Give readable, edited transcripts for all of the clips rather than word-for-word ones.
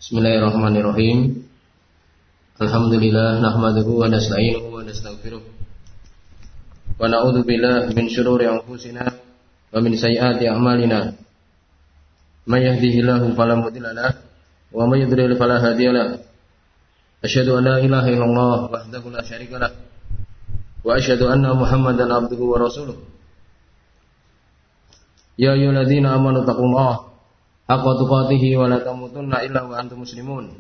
Bismillahirrahmanirrahim. Alhamdulillah nahmaduhu wa nasta'inuhu wa nastaghfiruh. Wa na'udzu billahi min syururi anfusina wa min sayyiati a'malina. May yahdihillahu fala mudilla lahu wa may yudlil fala hadiya lahu. Asyhadu an la ilaha illallah wahdahu la syarika lahu wa asyhadu anna Muhammadan abduhu wa rasuluh. Ya ayyuhalladzina amanu taqullaha haqqa tuqatih wa la tamutunna illa wa antum muslimun.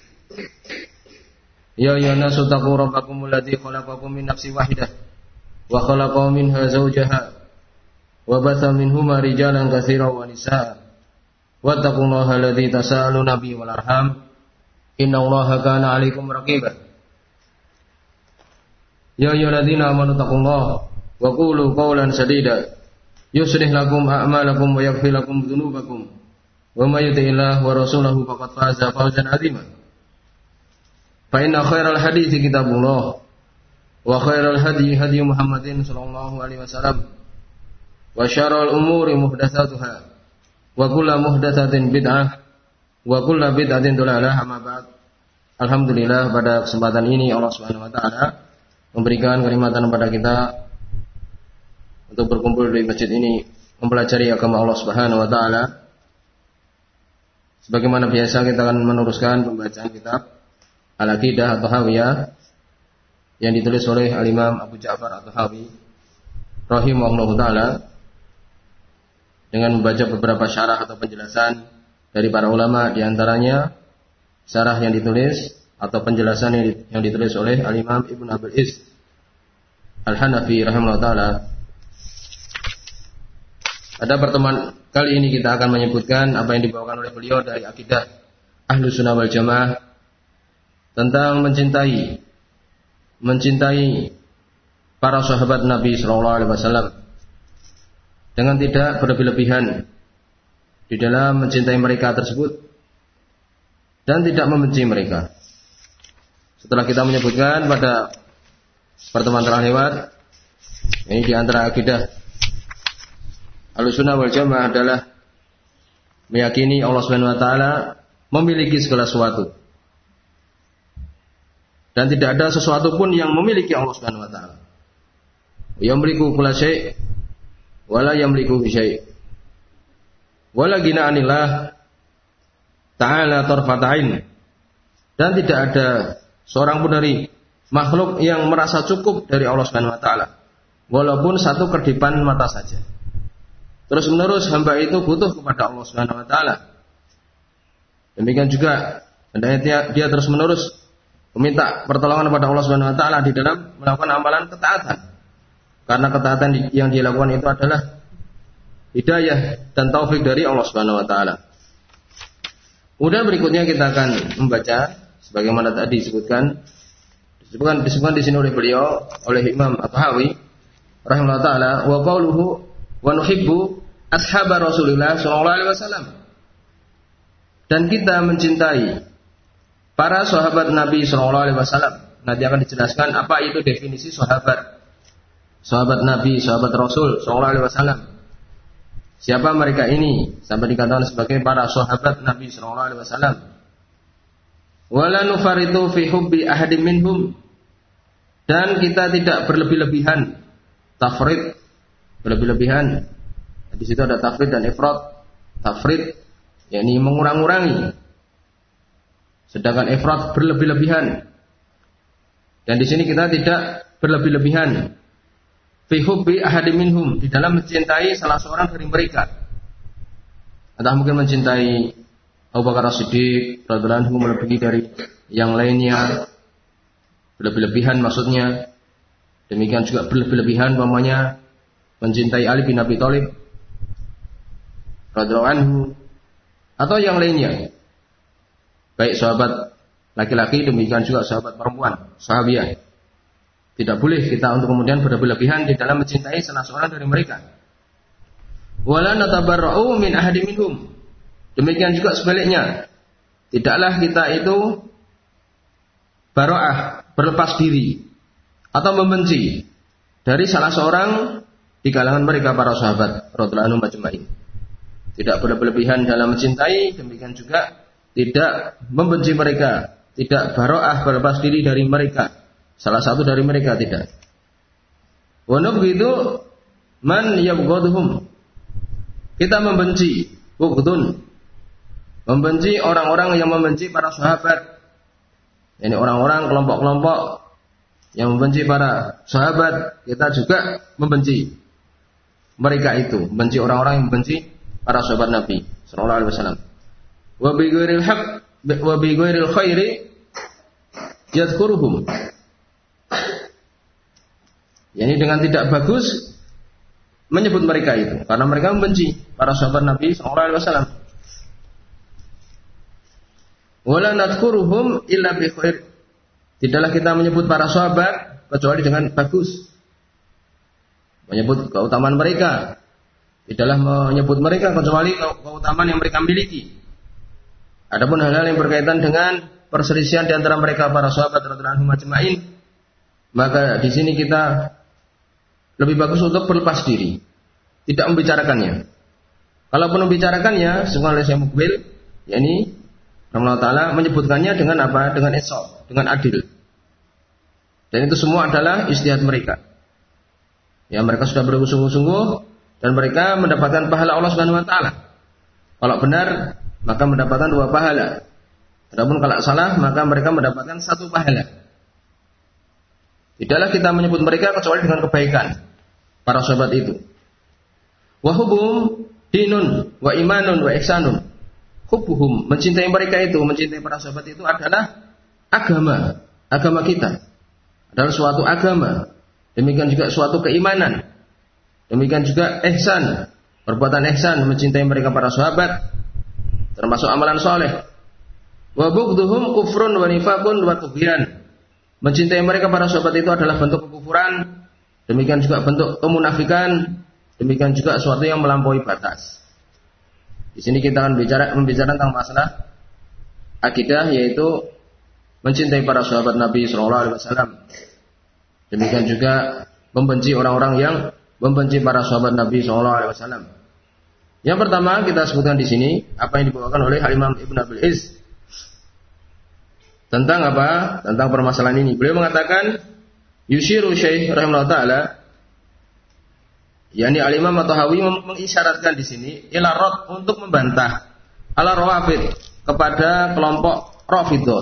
Ya ayyuhan nasu taqu rabbakumul ladzi khalaqakum min nafsin wahidah wa khalaqa minha zawjaha wa batha minhuma rijalan katsiran wa nisaa. Wattaqullaha alladzi tasaaluna bihi wal arham innallaha kana 'alaikum raqiba. Ya ayyuhalladzina amanu taqullaha wa qulu qawlan sadida yuslih lakum a'malakum wa yaghfir lakum dzunubakum. Wa may yuti'illah wa rasulahu faqad faza fawzan 'azima. Fa inna khairal hadithi kitabullah wa khairal hadi hadi Muhammadin sallallahu alaihi wasallam wa syarrul umuri muhdatsatuha wa kullu muhdatsatin bid'ah wa kullu bid'atin dhalalah. Amma ba'd. Alhamdulillah, pada kesempatan ini Allah Subhanahu wa taala memberikan kenikmatan kepada kita untuk berkumpul di masjid ini mempelajari agama Allah Subhanahu wa taala. Sebagaimana biasa kita akan meneruskan pembacaan kitab Al-Aqidah At-Tahawiyah yang ditulis oleh Al-Imam Abu Ja'far At-Tahawi rahimahullahu taala dengan membaca beberapa syarah atau penjelasan dari para ulama, di antaranya syarah yang ditulis atau penjelasan yang ditulis oleh Al-Imam Ibnu Abil Iz Al-Hanafi rahimahullahu taala. Pada pertemuan kali ini kita akan menyebutkan apa yang dibawakan oleh beliau dari akidah Ahlus Sunnah wal Jamaah tentang mencintai para sahabat Nabi sallallahu alaihi wasallam dengan tidak berlebih-lebihan di dalam mencintai mereka tersebut dan tidak membenci mereka. Setelah kita menyebutkan pada pertemuan terlewat, ini di antara akidah Ahlussunnah wal Jamaah adalah meyakini Allah Subhanahu wa taala memiliki segala sesuatu. Dan tidak ada sesuatu pun yang memiliki Allah Subhanahu wa taala. Yamliku kulla syai' wa la yamliku syai'. Wala ghina 'anillah ta'ala tarfat 'ain. Dan tidak ada seorang pun dari makhluk yang merasa cukup dari Allah Subhanahu wa taala, walaupun satu kedipan mata saja. Terus menerus hamba itu butuh kepada Allah Subhanahu wa taala. Demikian juga hendaknya dia terus menerus meminta pertolongan kepada Allah Subhanahu wa taala di dalam melakukan amalan ketaatan. Karena ketaatan yang dia lakukan itu adalah hidayah dan taufik dari Allah Subhanahu wa taala. Kemudian berikutnya kita akan membaca sebagaimana tadi disebutkan di sini oleh beliau, oleh Imam At-Tahawi rahimahullah taala, wa qauluhu wa nuhibbu ashabar Rasulillah sallallahu alaihi wasallam. Dan kita mencintai para sahabat Nabi sallallahu alaihi wasallam. Nanti akan dijelaskan apa itu definisi sahabat Nabi, sahabat Rasul sallallahu alaihi wasallam. Siapa mereka ini? Sampai dikatakan sebagai para sahabat Nabi sallallahu alaihi wasallam. Wala nufaritu fi hubbi ahadim minhum. Dan kita tidak berlebih-lebihan, tafrid, berlebih-lebihan. Di situ ada tafrid dan ifrat. Tafrid yakni mengurang-urangi, sedangkan ifrat berlebih-lebihan. Dan di sini kita tidak berlebih-lebihan. Fi hubbi ahadim minhum, di dalam mencintai salah seorang dari mereka. Entah mungkin mencintai Abu Bakar As-Siddiq radhiyallahu anhu melebihi dari yang lainnya, berlebih-lebihan maksudnya. Demikian juga berlebih-lebihan umpamanya mencintai Ali bin Abi Thalib radhiyallahu anhu atau yang lainnya, baik sahabat laki-laki demikian juga sahabat perempuan, sahabiah. Tidak boleh kita untuk kemudian berlebih-lebihan di dalam mencintai salah seorang dari mereka. Wala natabarra'u min ahadim minhum. Demikian juga sebaliknya, tidaklah kita itu bara'ah, berlepas diri atau membenci dari salah seorang di kalangan mereka para sahabat radhiyallahu anhum ajma'in. Tidak berlebihan dalam mencintai, demikian juga tidak membenci mereka, tidak bara'ah berlepas diri dari mereka, salah satu dari mereka tidak. Wa nubghidu man yabghaduhum. Kita membenci, bughdun, membenci orang-orang yang membenci para sahabat. Ini orang-orang kelompok-kelompok yang membenci para sahabat, kita juga membenci mereka itu, membenci orang-orang yang membenci para sahabat Nabi sallallahu alaihi wasallam. Wa bi ghairil haqq wa bi ghairil khairi yadhkuruhum. Yani dengan tidak bagus menyebut mereka itu, karena mereka membenci para sahabat Nabi sallallahu alaihi wasallam. Wala nadhkuruhum illa bi khair. Tidaklah kita menyebut para sahabat kecuali dengan bagus. Menyebut keutamaan mereka. Tidaklah menyebut mereka kecuali keutamaan yang mereka miliki. Adapun hal-hal yang berkaitan dengan perselisihan di antara mereka para sahabat radhiyallahu anhum ajma'in, maka di sini kita lebih bagus untuk berlepas diri, tidak membicarakannya. Kalaupun membicarakannya, sebenarnya saya mukbil, yakni Allah Ta'ala menyebutkannya dengan apa? Dengan insaf, dengan adil. Dan itu semua adalah ijtihad mereka. Ya, mereka sudah bersungguh-sungguh dan mereka mendapatkan pahala Allah Subhanahu wa taala. Kalau benar, maka mendapatkan 2 pahala. Adapun kalau salah, maka mereka mendapatkan 1 pahala. Tidaklah kita menyebut mereka kecuali dengan kebaikan para sahabat itu. Wa hubum dinun wa imanun wa ihsanun. Hubbuhum, mencintai mereka itu, mencintai para sahabat itu adalah agama kita. Adalah suatu agama. Demikian juga suatu keimanan. Demikian juga ihsan, perbuatan ihsan, mencintai mereka para sahabat, termasuk amalan soleh. Wa bughdhuhum kufrun wa nifaqun wa tughyan. Mencintai mereka para sahabat itu adalah bentuk kekufuran, demikian juga bentuk kemunafikan, demikian juga suatu yang melampaui batas. Di sini kita akan membicarakan tentang masalah akidah, yaitu mencintai para sahabat Nabi sallallahu alaihi wasallam. Demikian juga membenci orang-orang yang membenci para sahabat Nabi sallallahu alaihi wasallam. Yang pertama kita sebutkan di sini apa yang dibawakan oleh Imam Ibn Abil Iz tentang apa? Tentang permasalahan ini. Beliau mengatakan yushiru Syekh rahimahullah taala, yakni Al-Imam At-Tahawi mengisyaratkan di sini ila rad, untuk membantah ala rawafid, kepada kelompok Rafidhah,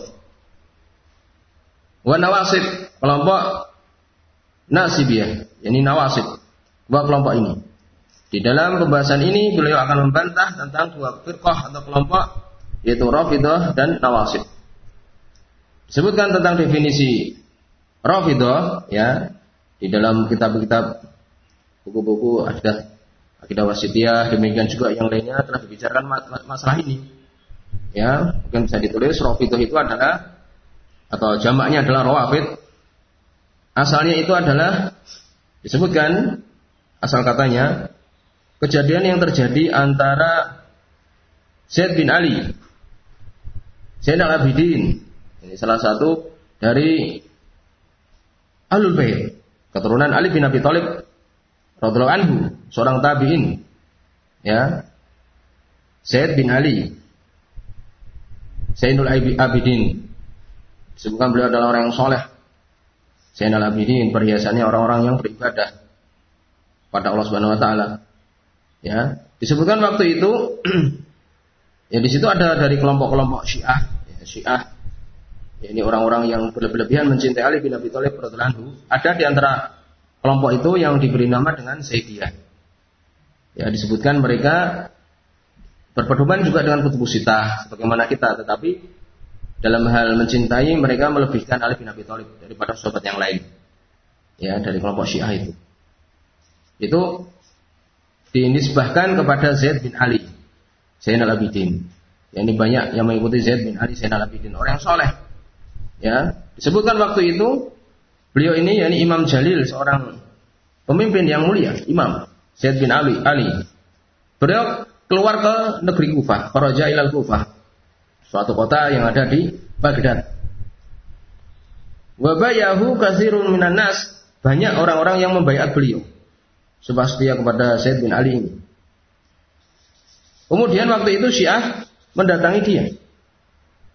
wa nawasib, kelompok Nasibiyah, yakni nawasib, 2 kelompok ini. Di dalam pembahasan ini beliau akan membantah tentang 2 firqah atau kelompok, yaitu Rafidhah dan Nawasib. Disebutkan tentang definisi Rafidhah ya di dalam kitab-kitab, buku-buku akidah wasitiyah, demikian juga yang lainnya telah dibicarakan masalah ini. Ya, mungkin bisa ditulis Rafidhah itu adalah, atau jamaknya adalah Rawafid. Asalnya itu adalah disebutkan asal katanya kejadian yang terjadi antara Zaid bin Ali, Zainal Abidin, ini salah satu dari Ahlul Bait, keturunan Ali bin Abi Thalib radhiyallahu anhu, seorang tabi'in. Ya. Zaid bin Ali, Zainul Abidin. Disebutkan beliau adalah orang yang soleh. Zainal Abidin, perhiasannya orang-orang yang beribadah pada Allah Subhanahu wa taala. Ya, disebutkan waktu itu ya di situ ada dari kelompok-kelompok Syiah, ya, Syiah. Ya, ini orang-orang yang berlebihan mencintai Ali bin Abi Thalib radhiyallahu anhu. Ada di antara kelompok itu yang diberi nama dengan Zaidiyah. Ya, disebutkan mereka berpedoman juga dengan kutubus sittah sebagaimana kita, tetapi dalam hal mencintai mereka melebihkan Ali bin Abi Thalib daripada sahabat yang lain. Ya, dari kelompok Syiah itu. Itu dinisbahkan kepada Zaid bin Ali, Zainal Abidin. Ya, ini banyak yang mengikuti Zaid bin Ali, Zainal Abidin, orang yang soleh. Ya, disebutkan waktu itu beliau ini yakni Imam Jalil, seorang pemimpin yang mulia, Imam Zaid bin Ali. Beliau keluar ke negeri Kufah, kharaja ilal Kufah, suatu kota yang ada di Baghdad. Wa bayahu katsirun minan nas, banyak orang-orang yang membaiat beliau supaya setia kepada Zaid bin Ali ini. Kemudian waktu itu Syiah mendatangi dia.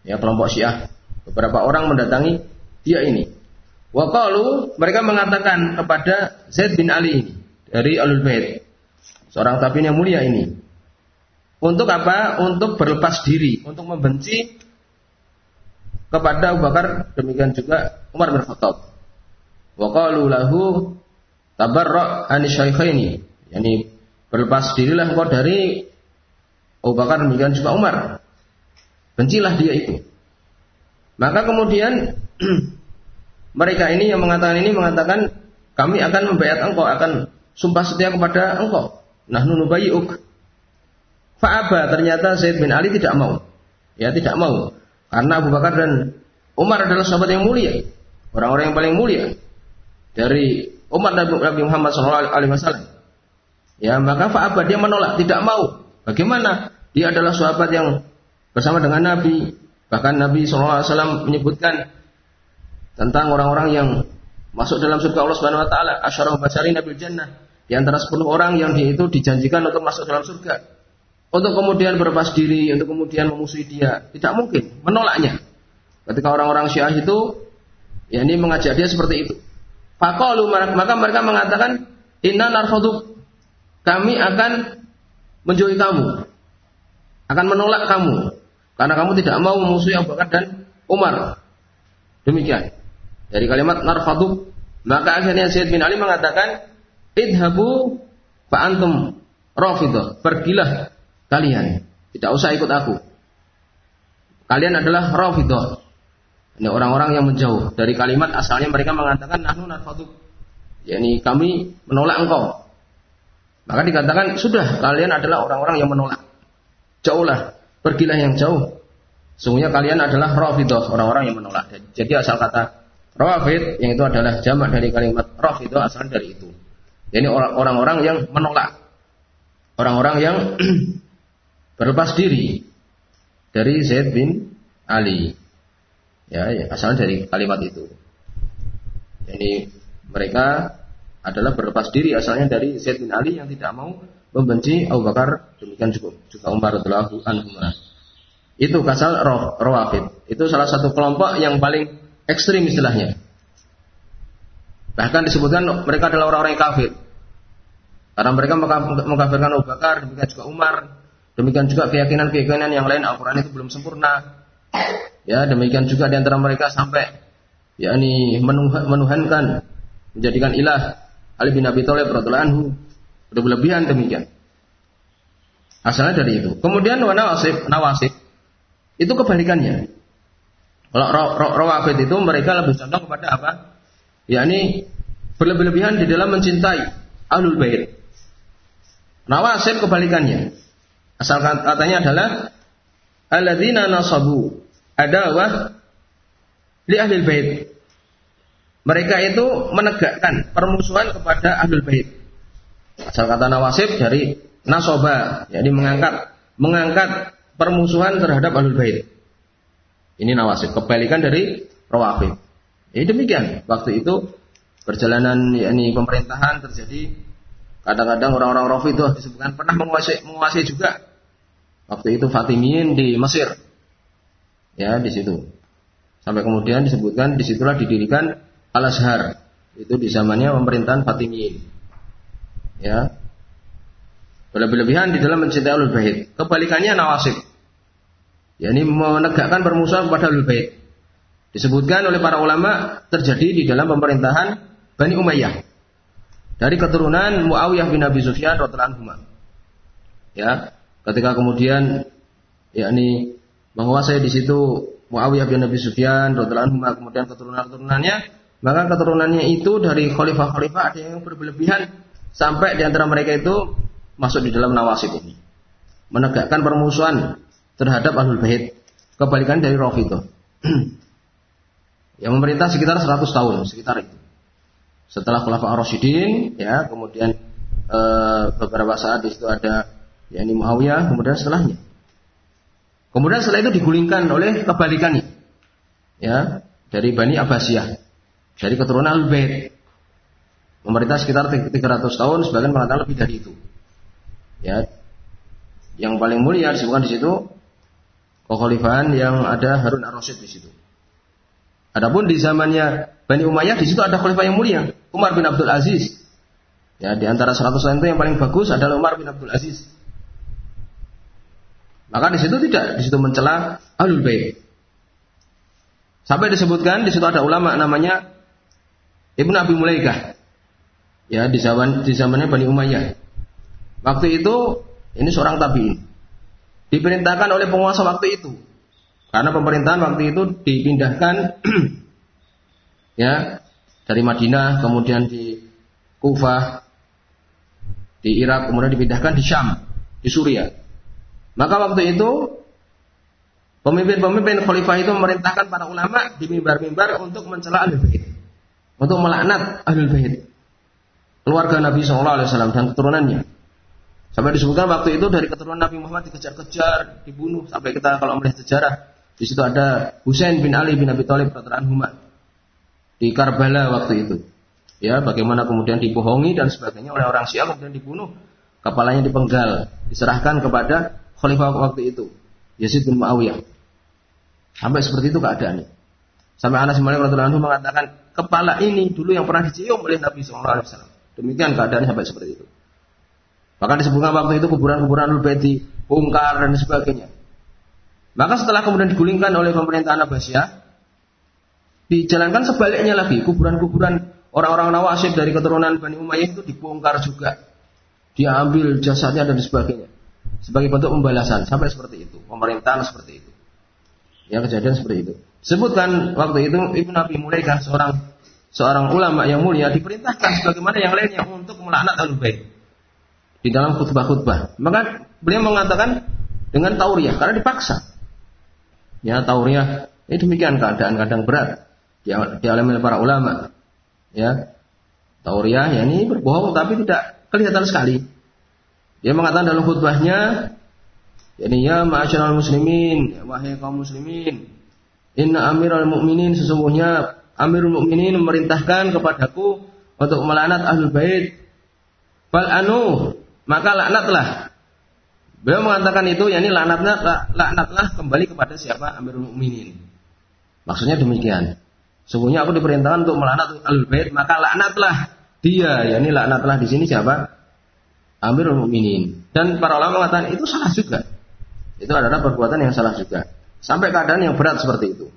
Ya, kelompok Syiah. Beberapa orang mendatangi dia ini. Wa qalu, mereka mengatakan kepada Zaid bin Ali ini dari Ahlul Bait, seorang tabi'in yang mulia ini. Untuk apa? Untuk berlepas diri, untuk membenci kepada Abu Bakar, demikian juga Umar bin Khattab. Wa qalu lahu tabarra' an syaikhaini, yakni berlepas dirilah engkau dari Abu Bakar, demikian juga Umar. Bencilah dia itu. Maka kemudian mereka ini yang mengatakan kami akan membayar engkau, akan sumpah setia kepada engkau. Nahnu nubayyuk. Fa'aba, ternyata Zaid bin Ali tidak mau. Ya, tidak mau. Karena Abu Bakar dan Umar adalah sahabat yang mulia, orang-orang yang paling mulia dari umat Nabi Muhammad SAW. Ya, maka fa'aba, dia menolak, tidak mau. Bagaimana? Dia adalah sahabat yang bersama dengan Nabi. Bahkan Nabi SAW menyebutkan tentang orang-orang yang masuk dalam surga Allah Subhanahu wa taala, asyarah basyari nabil jannah, di antara 10 orang yang dia itu dijanjikan untuk masuk dalam surga. Untuk kemudian berlepas diri, untuk kemudian memusuhi dia, tidak mungkin, menolaknya. Ketika orang-orang Syiah itu ya ini mengajak dia seperti itu. Faqalu, maka mereka mengatakan inna narfaduk, kami akan menjauhi kamu, akan menolak kamu karena kamu tidak mau memusuhi Abu Bakar dan Umar. Demikian. Dari kalimat narfaduk, maka akhirnya Zaid bin Ali mengatakan, idhabu fa antum rafidah, pergilah kalian, tidak usah ikut aku. Kalian adalah rafidah. Ini orang-orang yang menjauh dari kalimat asalnya mereka mengatakan nahnu narfaduk, yakni kami menolak engkau. Maka dikatakan sudah, kalian adalah orang-orang yang menolak. Jauhlah, pergilah yang jauh. Sungguhnya kalian adalah rafidah, orang-orang yang menolak. Jadi asal kata Rawafid yang itu adalah jamak dari kalimat Rafidah, asal dari itu. Jadi orang-orang yang menolak, orang-orang yang berlepas diri dari Zaid bin Ali. Ya, asal dari kalimat itu. Jadi mereka adalah berlepas diri asalnya dari Zaid bin Ali yang tidak mau membenci Abu Bakar, demikian juga Umar radhiyallahu anhu. Itu kasal Rawafid. Itu salah satu kelompok yang paling ekstrim istilahnya. Bahkan disebutkan mereka adalah orang-orang yang kafir. Karena mereka mengkafirkan Abu Bakar, demikian juga Umar, demikian juga keyakinan-keyakinan yang lain Al-Quran itu belum sempurna. Ya, demikian juga di antara mereka sampai yakni menuhankan, menjadikan ilah Ali bin Abi Thalib radhiyallahu anhu. Berlebihan demikian. Asalnya dari itu. Kemudian nawasib itu kebalikannya. Kalau Rawafid itu mereka lebih condong kepada apa? Yakni berlebihan di dalam mencintai Ahlul Bait. Nawasib kebalikannya. Asal katanya adalah alladzina nasabu adawah li Ahlul Bait. Mereka itu menegakkan permusuhan kepada Ahlul Bait. Asal kata nawasib dari nasaba, yakni mengangkat permusuhan terhadap Ahlul Bait. Ini nawasib, kebalikan dari Rawafid. Ini demikian. Waktu itu perjalanan yakni pemerintahan terjadi, kadang-kadang orang-orang Rafidah disebutkan pernah menguasai juga. Waktu itu Fatimiyin di Mesir. Ya, di situ. Sampai kemudian disebutkan disitulah didirikan Al-Azhar. Itu di zamannya pemerintahan Fatimiyin. Ya. Berlebihan di dalam mencintai Ahlul Bait. Kebalikannya nawasib. yakni menegakkan permusuhan kepada Ahlul Bait. Disebutkan oleh para ulama terjadi di dalam pemerintahan Bani Umayyah dari keturunan Muawiyah bin Abi Sufyan radhiyallahu anhu. Ya, ketika kemudian yakni menguasai di situ Muawiyah bin Abi Sufyan radhiyallahu anhu, kemudian keturunan-keturunannya, maka keturunannya itu dari khalifah-khalifah ada yang berlebihan sampai di antara mereka itu masuk di dalam nawasib ini, menegakkan permusuhan terhadap Ahlul Bait, kebalikan dari Rafidhah. Yang memerintah sekitar 100 tahun, sekitar itu. Setelah Khulafaur Rasyidin, ya, kemudian beberapa saat di situ ada yakni Muawiyah, kemudian setelahnya. Kemudian setelah itu digulingkan oleh kebalikannya, ya, dari Bani Abbasiyah, dari keturunan Ahlul Bait. Memerintah sekitar 300 tahun, sebagian mengatakan lebih dari itu. Ya, yang paling mulia disebutkan di situ kekhalifahan yang ada Harun ar-Rasyid di situ. Adapun di zamannya Bani Umayyah di situ ada khalifah yang mulia, Umar bin Abdul Aziz. Ya, di antara 100 orang itu yang paling bagus adalah Umar bin Abdul Aziz. Maka di situ tidak, di situ mencela Ahlul Bait. Sampai disebutkan di situ ada ulama namanya Ibnu Abi Mulaikah. Ya, di zamannya Bani Umayyah. Waktu itu ini seorang tabi'in. Diperintahkan oleh penguasa waktu itu. Karena pemerintahan waktu itu dipindahkan ya, dari Madinah, kemudian di Kufah, di Irak, kemudian dipindahkan di Syam, di Suriah. Maka waktu itu pemimpin khalifah itu memerintahkan para ulama di mimbar-mimbar untuk mencela Ahlul Bait, untuk melaknat Ahlul Bait, keluarga Nabi SAW dan keturunannya. Sampai disebutkan waktu itu dari keturunan Nabi Muhammad dikejar-kejar, dibunuh. Sampai kita kalau melihat sejarah, di situ ada Husain bin Ali bin Abi Thalib radhiyallahu anhu di Karbala waktu itu. Ya, bagaimana kemudian dibohongi dan sebagainya oleh orang Syiah, kemudian dibunuh, kepalanya dipenggal, diserahkan kepada khalifah waktu itu, Yazid bin Muawiyah. Sampai seperti itu keadaannya. Sampai Anas bin Malik radhiyallahu anhu mengatakan, kepala ini dulu yang pernah dicium oleh Nabi SAW. Demikian keadaannya sampai seperti itu. Bahkan disebutkan waktu itu kuburan-kuburan Ahlul Bait dibongkar dan sebagainya. Maka setelah kemudian digulingkan oleh pemerintahan Abbasiyah, dijalankan sebaliknya lagi. Kuburan-kuburan orang-orang Nawasib dari keturunan Bani Umayyah itu dibongkar juga. Diambil jasadnya dan sebagainya. Sebagai bentuk pembalasan. Sampai seperti itu. Pemerintahan seperti itu. Ya, kejadian seperti itu. Sebutkan waktu itu Ibnu Abi Mulaikah, seorang ulama yang mulia, diperintahkan sebagaimana yang lainnya untuk melaknat Ahlul Bait di dalam khutbah-khutbah. Maka beliau mengatakan dengan tauriyah, karena dipaksa. Ya, tauriyah ini demikian keadaan kadang berat dialami oleh para ulama. Ya, tauriyah ya ini berbohong tapi tidak kelihatan sekali. Dia mengatakan dalam khutbahnya, yani ya ma'asyiral muslimin, wahai kaum muslimin, inna amiral mu'minin, sesungguhnya Amirul Mukminin memerintahkan kepadaku untuk melaknat Ahlul Bait. Fal anu, maka laknatlah. Beliau mengatakan itu, yakni laknatlah kembali kepada siapa? Amirul Mukminin. Maksudnya demikian. Sesungguhnya aku diperintahkan untuk melaknat Ahlul Bait, maka laknatlah dia, yakni laknatlah di sini siapa? Amirul Mukminin. Dan para ulama mengatakan itu salah juga. Itu adalah perbuatan yang salah juga. Sampai keadaan yang berat seperti itu.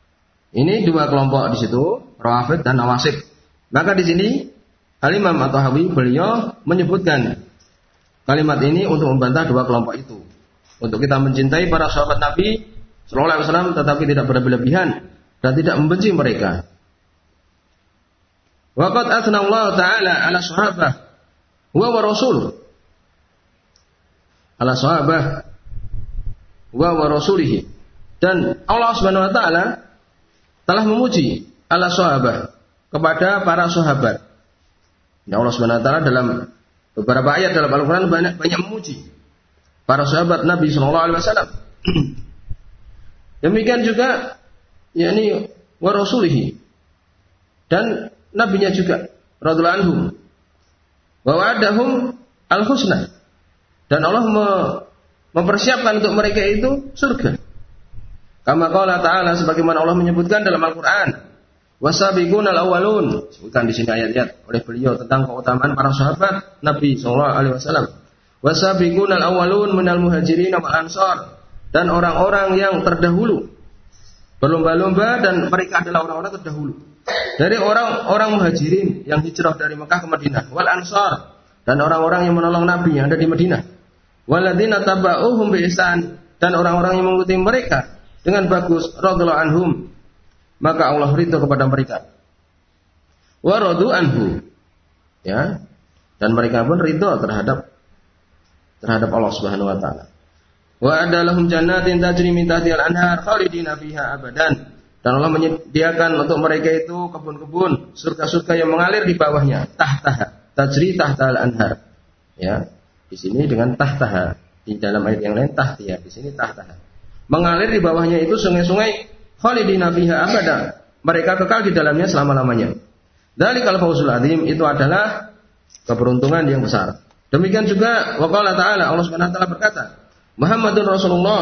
Ini dua kelompok di situ, Rawafid dan Nawasib. Maka di sini Al-Imam At-Tahawi beliau menyebutkan kalimat ini untuk membantah dua kelompok itu. Untuk kita mencintai para sahabat Nabi sallallahu alaihi wasallam tetapi tidak berlebihan dan tidak membenci mereka. Wa qad athna Allah taala 'ala sahabah wa rasul. Ala sahabah wa rasulihi. Dan Allah Subhanahu wa taala telah memuji ala sahabah kepada para sahabat. Ya, Allah Subhanahu wa taala dalam beberapa ayat dalam Al-Qur'an banyak memuji para sahabat Nabi sallallahu alaihi wasallam. Demikian juga yakni wa rasulihi dan nabinya juga radhiyallahu anhum. Wa wa'adahum al-husna. Dan Allah mempersiapkan untuk mereka itu surga. Kama qala ta'ala, sebagaimana Allah menyebutkan dalam Al-Qur'an, wasabiqunal awwalun. Sebutkan di sini ayat-ayat oleh beliau tentang keutamaan para sahabat Nabi sallallahu alaihi wasallam. Wasabiqunal awwalun minal muhajirin wal ansar, dan orang-orang yang terdahulu berlomba-lomba dan mereka adalah orang-orang terdahulu dari orang-orang muhajirin yang hijrah dari Mekah ke Madinah, wal ansar, dan orang-orang yang menolong Nabi yang ada di Madinah, walladzina tabauhum bi ihsan, dan orang-orang yang mengikuti mereka dengan bagus, radhiyallahu anhum, maka Allah ridho kepada mereka. Wa radu anhu, ya, dan mereka pun ridho terhadap Allah Subhanahu wa taala. Wa adalahum jannatin tajri min tahtiha al-anhar khalidina fiha abadan, dan Allah menyediakan untuk mereka itu kebun-kebun, surga-surga yang mengalir di bawahnya, tahtaha, tajri tahta al-anhar. Ya, di sini dengan tahtaha, di dalam ayat yang lain tahtiha, di sini tahtaha. Mengalir di bawahnya itu sungai-sungai khalidina fiha abada, mereka kekal di dalamnya selama-lamanya. Dzalikal fawzul adzim, itu adalah keberuntungan yang besar. Demikian juga wa qala ta'ala, Allah Subhanahu wa taala berkata, Muhammadun Rasulullah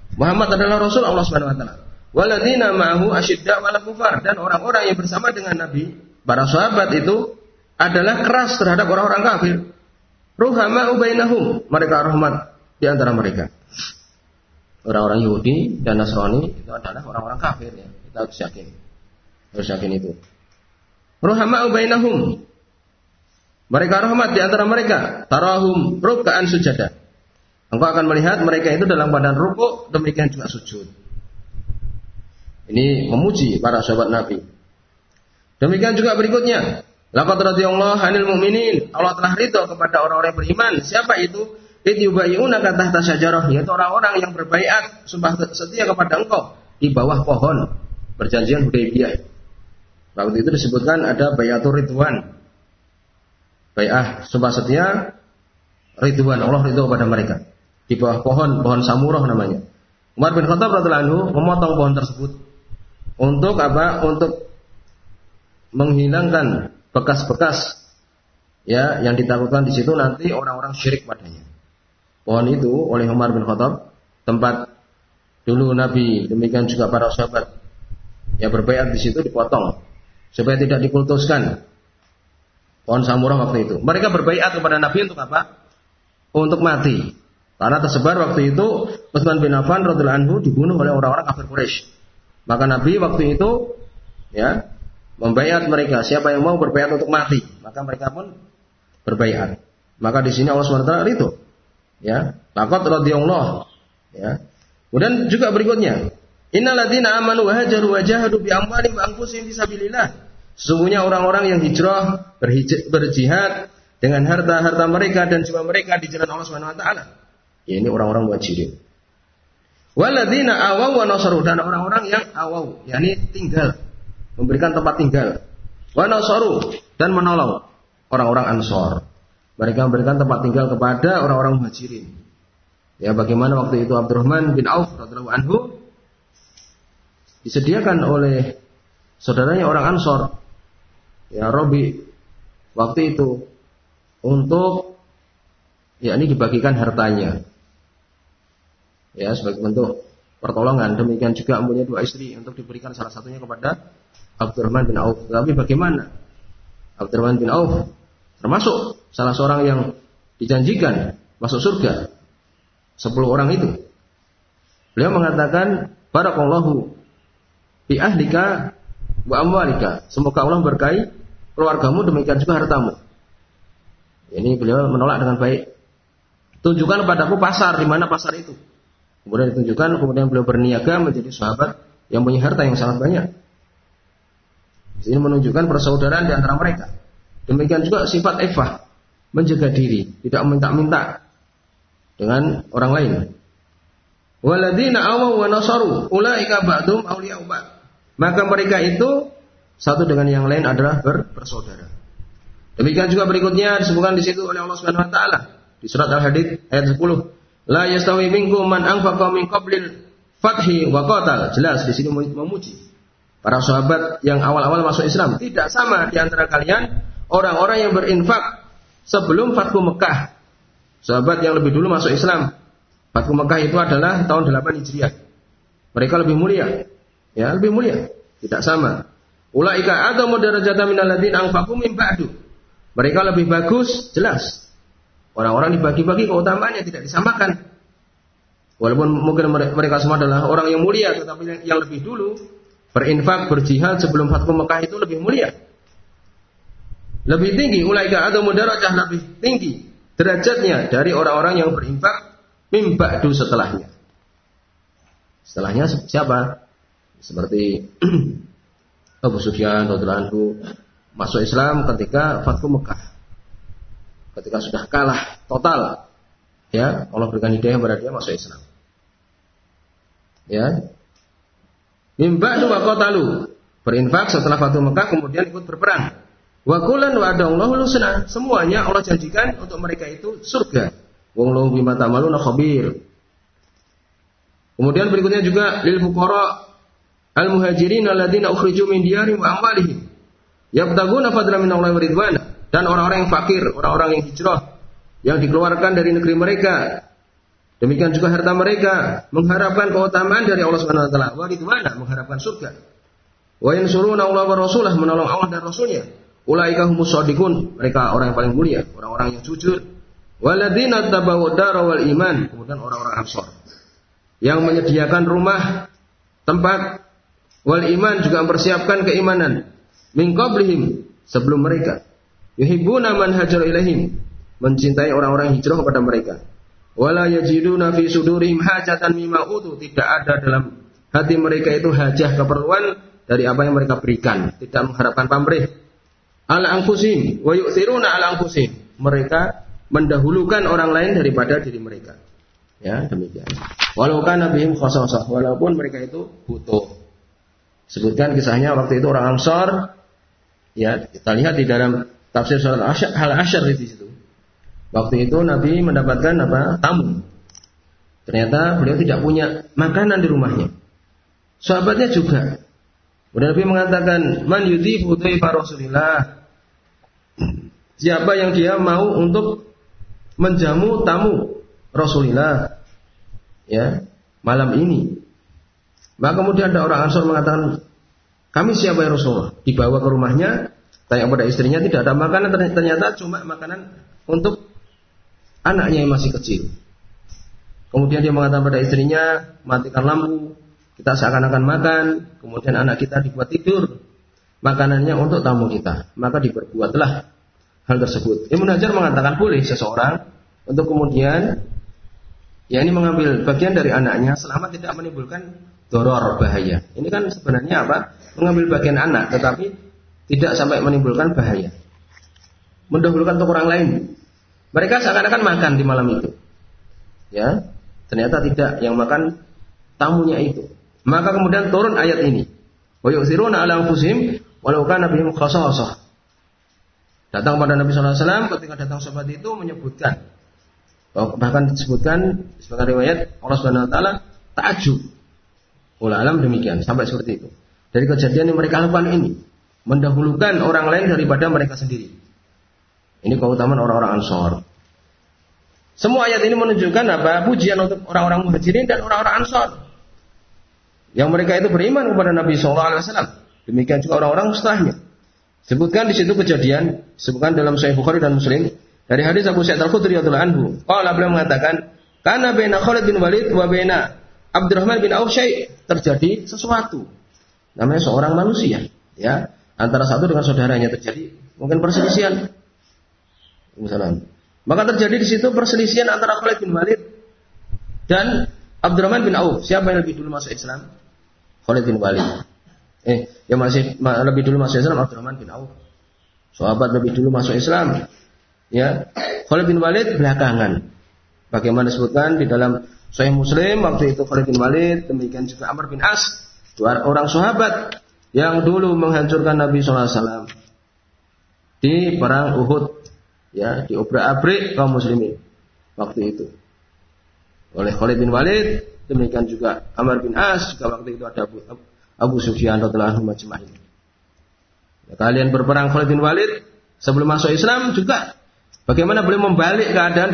Muhammad adalah Rasul Allah Subhanahu wa taala. Walladzina ma'ahu asyidda 'alal kufar, dan orang-orang yang bersama dengan Nabi, para sahabat itu adalah keras terhadap orang-orang kafir. Ruhama'u bainahum, mereka rahmat di antara mereka. Orang-orang Yahudi dan Nasrani itu adalah orang-orang kafir ya. Kita harus yakin. Harus yakin itu. Ruhama'u bainahum, mereka rahmat di antara mereka. Tarahum ruk'an sujada. Engkau akan melihat mereka itu dalam badan rukuk, demikian juga sujud. Ini memuji para sahabat Nabi. Demikian juga berikutnya. Laqad radhiyallahu 'anil mu'minin. Allah telah ridha kepada orang-orang yang beriman. Siapa itu? Idyubayyunaka tahta syajarah, yaitu orang-orang yang berbaiat sumpah setia kepada engkau di bawah pohon perjanjian Hudaybiyah. Waktu itu disebutkan ada bayatur ridwan. Bai'ah sumpah setia ridwan, Allah ridha kepada mereka. Di bawah pohon samurah namanya. Umar bin Khattab radhiyallahu anhu memotong pohon tersebut. Untuk apa? Untuk menghilangkan bekas-bekas ya yang ditakutkan di situ nanti orang-orang syirik padanya. Pohon itu oleh Umar bin Khattab, tempat dulu Nabi, demikian juga para sahabat yang berbaiat di situ, dipotong supaya tidak dikultuskan. Pohon samurah waktu itu. Mereka berbaiat kepada Nabi untuk apa? Untuk mati. Karena tersebar waktu itu Utsman bin Affan radhiyallahu anhu dibunuh oleh orang-orang kafir Quraisy. Maka Nabi waktu itu ya membaiat mereka, siapa yang mau berbaiat untuk mati, maka mereka pun berbaiat. Maka di sini Allah SWT itu ya, laqad radhiyallahu ya. Kemudian juga berikutnya, innal ladzina amanu wa hajaru wa jahadu bi amwalihim wa anfusihim fisabilillah. Sesungguhnya orang-orang yang hijrah, berjihad dengan harta-harta mereka dan jiwa mereka di jalan Allah Subhanahu wa taala. Ya, ini orang-orang muhajirin. Walladzina awaw wa nasaru, dan orang-orang yang awaw, yakni tinggal, memberikan tempat tinggal. Wa nasaru, dan menolong orang-orang Ansor. Mereka memberikan tempat tinggal kepada orang-orang muhajirin. Ya, bagaimana waktu itu Abdurrahman bin Auf radhiyallahu anhu disediakan oleh saudaranya orang Ansor, ya Robi, waktu itu untuk yakni dibagikan hartanya. Ya, sebagai bentuk pertolongan. Demikian juga mempunyai 2 istri untuk diberikan salah satunya kepada Abdurrahman bin Auf. Tapi bagaimana? Abdurrahman bin Auf termasuk salah seorang yang dijanjikan masuk surga 10 orang itu. Beliau mengatakan, barakallahu bi ahlika wa amwalika. Semoga Allah berkahi keluargamu, demikian juga hartamu. Ini beliau menolak dengan baik. Tunjukkan padaku pasar, di mana pasar itu. Kemudian ditunjukkan, kemudian beliau berniaga menjadi sahabat yang punya harta yang sangat banyak. Di sini menunjukkan persaudaraan di antara mereka. Demikian juga sifat ifah, menjaga diri, tidak minta-minta dengan orang lain. Walladzina awaw wa nasaru ulaika ba'dhum awliya'u ba'd. Maka mereka itu satu dengan yang lain adalah bersaudara. Demikian juga berikutnya disebutkan di situ oleh Allah Subhanahu wa taala di surat Al-Hadid ayat 10. La yastawi minkum man anfaqa min qablil fathi wa qatal. Jelas di sini memuji para sahabat yang awal-awal masuk Islam. Tidak sama di antara kalian orang-orang yang berinfak sebelum Fathu Mekah. Sahabat yang lebih dulu masuk Islam. Fathu Mekah itu adalah tahun 8 Hijriah. Mereka lebih mulia. Ya, lebih mulia. Tidak sama. Ulaika adamu darajatan minal ladzina anfaqu min ba'du. Mereka lebih bagus, jelas. Orang-orang dibagi-bagi keutamaannya, tidak disamakan. Walaupun mungkin mereka semua adalah orang yang mulia, tetapi yang lebih dulu berinfak, berjihad sebelum Fathu Mekah itu lebih mulia. Lebih tinggi, ulaika adamu darajah, lebih tinggi derajatnya dari orang-orang yang berinfak min ba'du setelahnya. Setelahnya siapa? Seperti Abu Sufyan radhiyallahu anhu masuk Islam ketika Fathu Mekah. Ketika sudah kalah total, ya Allah berikan hidayah kepada dia masuk Islam. Ya, min ba'du wa qatalu, berinfak setelah Fathu Mekah kemudian ikut berperang. Wa kullan wa'adallahu husna, semuanya Allah janjikan untuk mereka itu surga. Wallahu bima ta'maluna khabir. Kemudian berikutnya juga lil fuqara al muhajirin alladzina ukhriju min diyarihim wa amwalihim yabtaguna fadlan minallahi wa ridwana. Dan orang-orang yang fakir, orang-orang yang hijrah, yang dikeluarkan dari negeri mereka Demikian juga harta mereka mengharapkan keutamaan dari Allah Subhanahu wa taala. Wa ridwana, mengharapkan surga. Wa yansuruna Allah wa rasulah, menolong Allah dan Rasulnya. Ulaika humus shadiqun, mereka orang yang paling mulia, orang-orang yang jujur. Walladzina tabawwa'ud dara wal iman, kemudian orang-orang Ansor yang menyediakan rumah, tempat, wal iman, juga mempersiapkan keimanan. Min qablihim, sebelum mereka. Yuhibbuna man hajar ilaihim, mencintai orang-orang hijrah kepada mereka. Wala yajiduna fi sudurihim hajatan mimma utu, tidak ada dalam hati mereka itu hajah, keperluan dari apa yang mereka berikan, tidak mengharapkan pamrih. Ala anfusihim wa yu'thiruna ala anfusihim, mereka mendahulukan orang lain daripada diri mereka. Ya, demikian. Walau kana bihim khasasah, walaupun mereka itu butuh. Sebutkan kisahnya waktu itu orang Ansor. Ya, kita lihat di dalam tafsir surat Al-Asyr di situ. Waktu itu Nabi mendapatkan tamu. Ternyata beliau tidak punya makanan di rumahnya. Sahabatnya juga. Kemudian Nabi mengatakan, "Man yudhifu dhaifa Rasulillah." Siapa yang dia mau untuk menjamu tamu Rasulullah, ya, malam ini. Maka kemudian ada orang Ansor mengatakan, "Kami siapa ya Rasulullah?" Dibawa ke rumahnya, tanya pada istrinya, tidak ada makanan, ternyata cuma makanan untuk anaknya yang masih kecil. Kemudian dia mengatakan pada istrinya, "Matikan lampu, kita seakan-akan makan." Kemudian anak kita dibuat tidur, makanannya untuk tamu kita. Maka diperbuatlah hal tersebut. Ibnu Hajar mengatakan boleh seseorang untuk kemudian ini mengambil bagian dari anaknya selama tidak menimbulkan doror, bahaya. Ini kan sebenarnya mengambil bagian anak, tetapi tidak sampai menimbulkan bahaya. Mendahulukan untuk orang lain. Mereka seakan-akan makan di malam itu. Ya, ternyata tidak, yang makan tamunya itu. Maka kemudian turun ayat ini. Wa yu'thiruna 'ala anfusihim walau kana bihim khasasah. Datang pada Nabi sallallahu alaihi wasallam, ketika datang sahabat itu menyebutkan, bahkan disebutkan sebagai riwayat Allah Subhanahu wa taala ta'ajjub. Wallahu alam demikian, sampai seperti itu. Dari kejadian yang mereka lakukan ini, mendahulukan orang lain daripada mereka sendiri. Ini keutamaan orang-orang Ansor. Semua ayat ini menunjukkan pujian untuk orang-orang Muhajirin dan orang-orang Ansor, yang mereka itu beriman kepada Nabi sallallahu alaihi wasallam. Demikian juga orang-orang setelahnya. Sebutkan di situ kejadian, sebutkan dalam Sahih Bukhari dan Muslim dari hadis Abu Sa'id Al-Khudri radhiyallahu anhu. Qala, beliau mengatakan, "Kana baina Khalid bin Walid wa baina Abdurrahman bin Auf syai'." Terjadi sesuatu. Namanya seorang manusia, ya, antara satu dengan saudaranya terjadi mungkin perselisihan. Misalnya. Maka terjadi di situ perselisihan antara Khalid bin Walid dan Abdurrahman bin Auf. Siapa yang lebih dulu masuk Islam? Khalid bin Walid. Yang lebih dulu masuk Islam Abdurrahman bin Auf. Sahabat lebih dulu masuk Islam. Ya, Khalid bin Walid belakangan. Bagaimana disebutkan di dalam Sahih Muslim, waktu itu Khalid bin Walid, demikian juga Amr bin As, dua orang sahabat yang dulu menghancurkan Nabi sallallahu alaihi wasallam di perang Uhud, ya, diobrak-abrik kaum muslimin waktu itu oleh Khalid bin Walid. Demikian juga Amr bin As, juga waktu itu ada Abu Sufyan radhiyallahu anhu majma'in. Ya, kalian berperang Khalid bin Walid sebelum masuk Islam juga. Bagaimana beliau membalik keadaan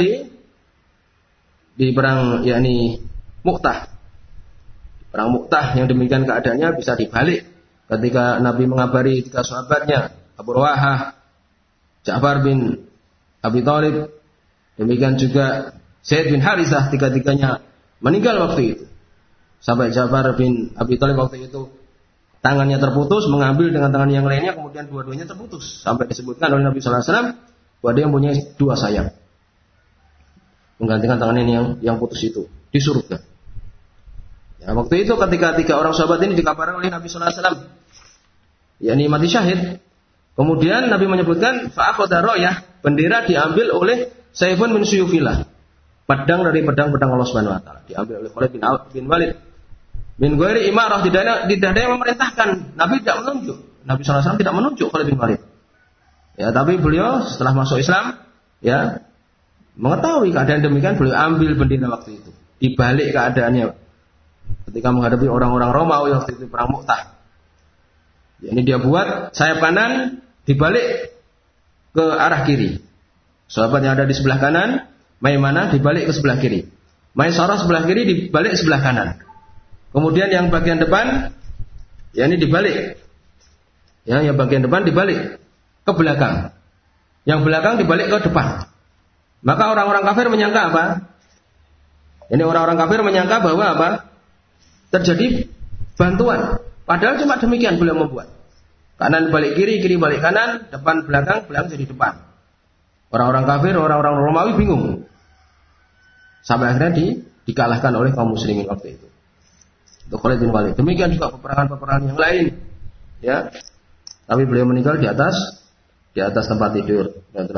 di perang Mu'tah. Perang Mu'tah yang demikian keadaannya bisa dibalik ketika Nabi mengabari tiga sahabatnya, Abu Rawahah, Ja'far bin Abi Thalib, demikian juga Zaid bin Harithah, tiga-tiganya meninggal waktu itu. Sampai Ja'far bin Abi Thalib waktu itu tangannya terputus, mengambil dengan tangan yang lainnya, kemudian dua-duanya terputus. Sampai disebutkan oleh Nabi sallallahu alaihi wasallam bahwa dia mempunyai dua sayap, menggantikan tangan ini yang putus itu di surga. Ya, waktu itu ketika tiga orang sahabat ini dikabarkan oleh Nabi sallallahu alaihi wasallam, yakni mati syahid. Kemudian Nabi menyebutkan fa'akhadha rayah, bendera diambil oleh Saifun min suyufillah, pedang dari pedang-pedang Allah Subhanahu wa taala, diambil oleh Khalid bin Walid. Min ghairi imarah, tidak ada yang memerintahkan. Nabi tidak menunjuk. Nabi sallallahu alaihi wasallam tidak menunjuk Khalid bin Walid. Ya, tapi beliau setelah masuk Islam, ya, mengetahui keadaan demikian, beliau ambil bendera waktu itu. Dibalik keadaannya ketika menghadapi orang-orang Romawi waktu itu perang Mu'tah. Ini dia buat sayap kanan dibalik ke arah kiri. Sahabat yang ada di sebelah kanan, Maimanah, dibalik ke sebelah kiri. Maisarah sebelah kiri dibalik sebelah kanan. Kemudian yang bagian depan, ya ini dibalik. Ya, yang bagian depan dibalik ke belakang. Yang belakang dibalik ke depan. Maka orang-orang kafir menyangka apa? Ini orang-orang kafir menyangka bahwa apa? Terjadi bantuan. Padahal cuma demikian beliau membuat. Kanan balik kiri, kiri balik kanan, depan belakang, belakang jadi depan. Orang-orang kafir, orang-orang Romawi bingung. Sampai akhirnya dikalahkan oleh kaum muslimin waktu itu. Untuk Khalid bin Walid. Demikian juga peperangan-peperangan yang lain. Ya. Tapi beliau meninggal di atas tempat tidur.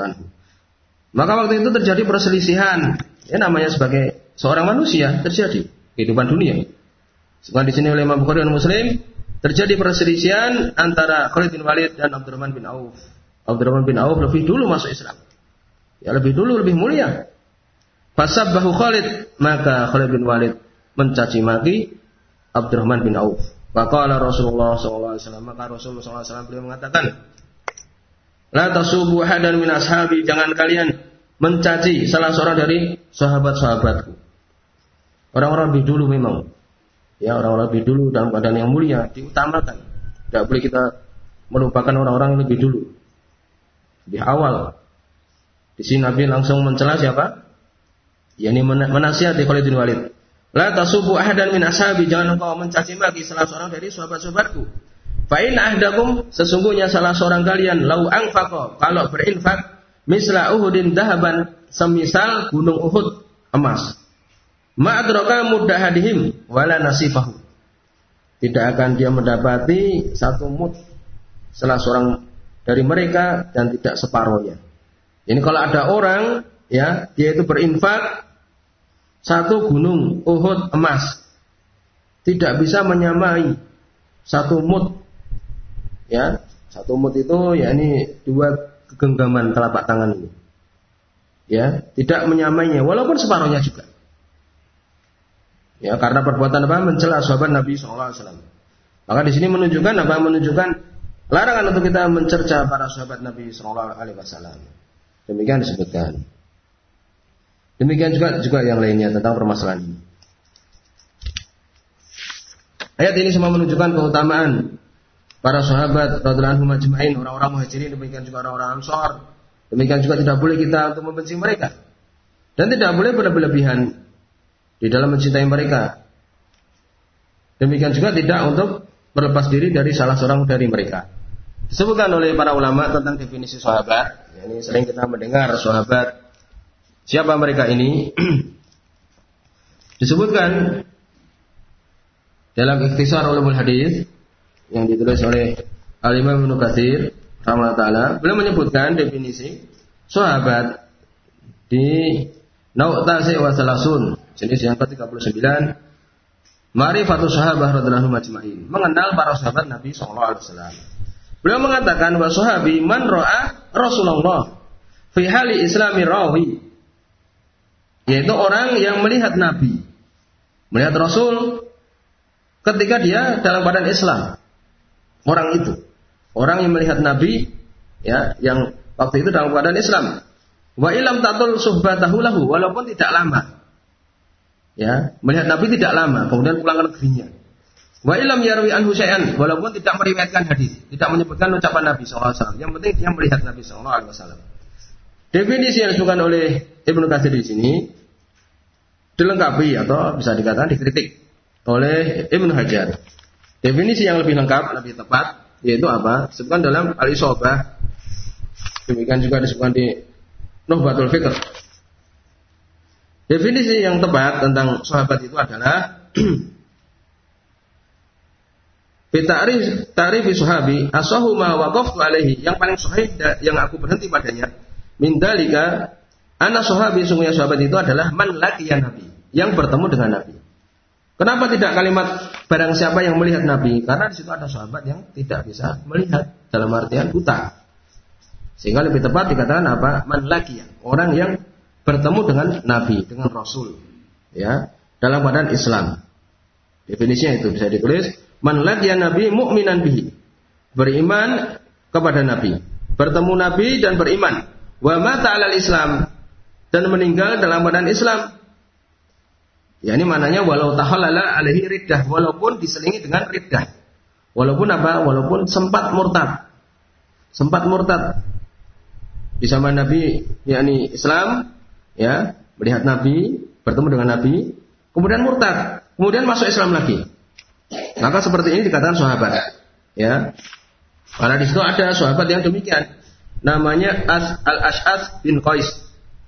Maka waktu itu terjadi perselisihan. Ya, namanya sebagai seorang manusia terjadi kehidupan dunia. Sekarang di sini oleh Imam Bukhari dan Muslim terjadi perselisihan antara Khalid bin Walid dan Abdurrahman bin Auf. Abdurrahman bin Auf lebih dulu masuk Islam. Ya, lebih dulu, lebih mulia. Fasabbahu Khalid, maka Khalid bin Walid mencaci maki Abdurrahman bin Auf. Faqala Rasulullah sallallahu alaihi wasallam, maka Rasulullah sallallahu alaihi wasallam beliau mengatakan, la tasubu hadan min ashabi, jangan kalian mencaci salah seorang dari sahabat-sahabatku. Orang-orang lebih dulu memang. Ya, orang-orang lebih dulu dalam keadaan yang mulia diutamakan. Tidak boleh kita melupakan orang-orang lebih dulu. Di awal. Di sini Nabi langsung mencela siapa? yakni menasihati Khalid bin Walid. La tasubu ahadan min ashabi, jangan engkau mencaci maki salah seorang dari sahabat-sahabatku. Fa in ahdakum, sesungguhnya salah seorang kalian lau anfaqa, kalau berinfak misla Uhudin dahaban, semisal gunung Uhud emas. Ma adraka muddahadihim wala nasifahu. Tidak akan dia mendapati satu mud salah seorang dari mereka dan tidak separuhnya. Ini kalau ada orang ya, dia itu berinfak satu gunung Uhud emas, tidak bisa menyamai satu mud. Ya, satu mud itu ya ini 2 genggaman telapak tangan ini. Ya, tidak menyamainya walaupun separuhnya juga. Ya, karena perbuatan apa? Mencela sahabat Nabi SAW. Maka di sini menunjukkan apa? Menunjukkan larangan untuk kita mencerca para sahabat Nabi SAW. Demikian disebutkan. Demikian juga yang lainnya tentang permasalahan ini. Ayat ini semua menunjukkan keutamaan para sahabat radhiyallahu anhum ajma'in, orang-orang muhajirin, demikian juga orang-orang ansar. Demikian juga tidak boleh kita untuk membenci mereka. Dan tidak boleh berlebihan di dalam mencintai mereka. Demikian juga tidak untuk berlepas diri dari salah seorang dari mereka. Disebutkan oleh para ulama tentang definisi sahabat. Ya, ini sering kita mendengar sahabat. Siapa mereka ini? Disebutkan dalam Ikhtisar Ulumul Hadis yang ditulis oleh Al-Imam Ibnu Katsir rahimahullah taala, beliau menyebutkan definisi sahabat di Naw' Tasi' wa Salasun, jenis yang ke-39, Ma'rifatus Sahabah radhiyallahu anhum ajma'in, mengenal para sahabat Nabi sallallahu alaihi wasallam. Beliau mengatakan wa sahabi man ra'a Rasulullah fi hali islami rawi, yaitu orang yang melihat Nabi, melihat Rasul ketika dia dalam keadaan Islam. Orang itu, orang yang melihat Nabi, ya, yang waktu itu dalam keadaan Islam. Wa ilam tatul suhbatahu lahu, walaupun tidak lama. Ya, melihat Nabi tidak lama, kemudian pulang ke negerinya. Wa ilam yarwi anhu syai'an, walaupun tidak meriwayatkan hadis, tidak menyebutkan ucapan Nabi SAW. Yang penting dia melihat Nabi SAW. Definisi yang disebutkan oleh Ibnu Katsir di sini dilengkapi atau bisa dikatakan dikritik oleh Ibnu Hajar. Definisi yang lebih lengkap, lebih tepat, yaitu apa? Disebutkan dalam Al-Isobah. Demikian juga disebutkan di Nuhbatul Fikr. Definisi yang tepat tentang sahabat itu adalah Ta'rifi sahabi asahu ma waqaftu alaihi, yang paling sahih yang aku berhenti padanya, min dalika anna sahabi, sungguhnya sahabat itu adalah man laqiya Nabi, yang bertemu dengan Nabi. Kenapa tidak kalimat barang siapa yang melihat Nabi? Karena di situ ada sahabat yang tidak bisa melihat, dalam artian buta. Sehingga lebih tepat dikatakan apa? Man laqiya, orang yang bertemu dengan Nabi, dengan Rasul, ya, dalam keadaan Islam. Definisinya itu bisa ditulis man laqiya Nabi mu'minan bihi, beriman kepada Nabi, bertemu Nabi dan beriman. Wa mata 'alal Islam, dan meninggal dalam keadaan Islam. Ya ini maknanya walau tahallala alaihi riddah, walaupun diselingi dengan riddah. Walaupun apa? Walaupun sempat murtad. Sempat murtad. Di zaman Nabi yakni Islam, ya, melihat Nabi, bertemu dengan Nabi, kemudian murtad, kemudian masuk Islam lagi. Maka seperti ini dikatakan sahabat. Ya. Karena di situ ada sahabat yang demikian. Namanya Al-Ash'ath bin Qais.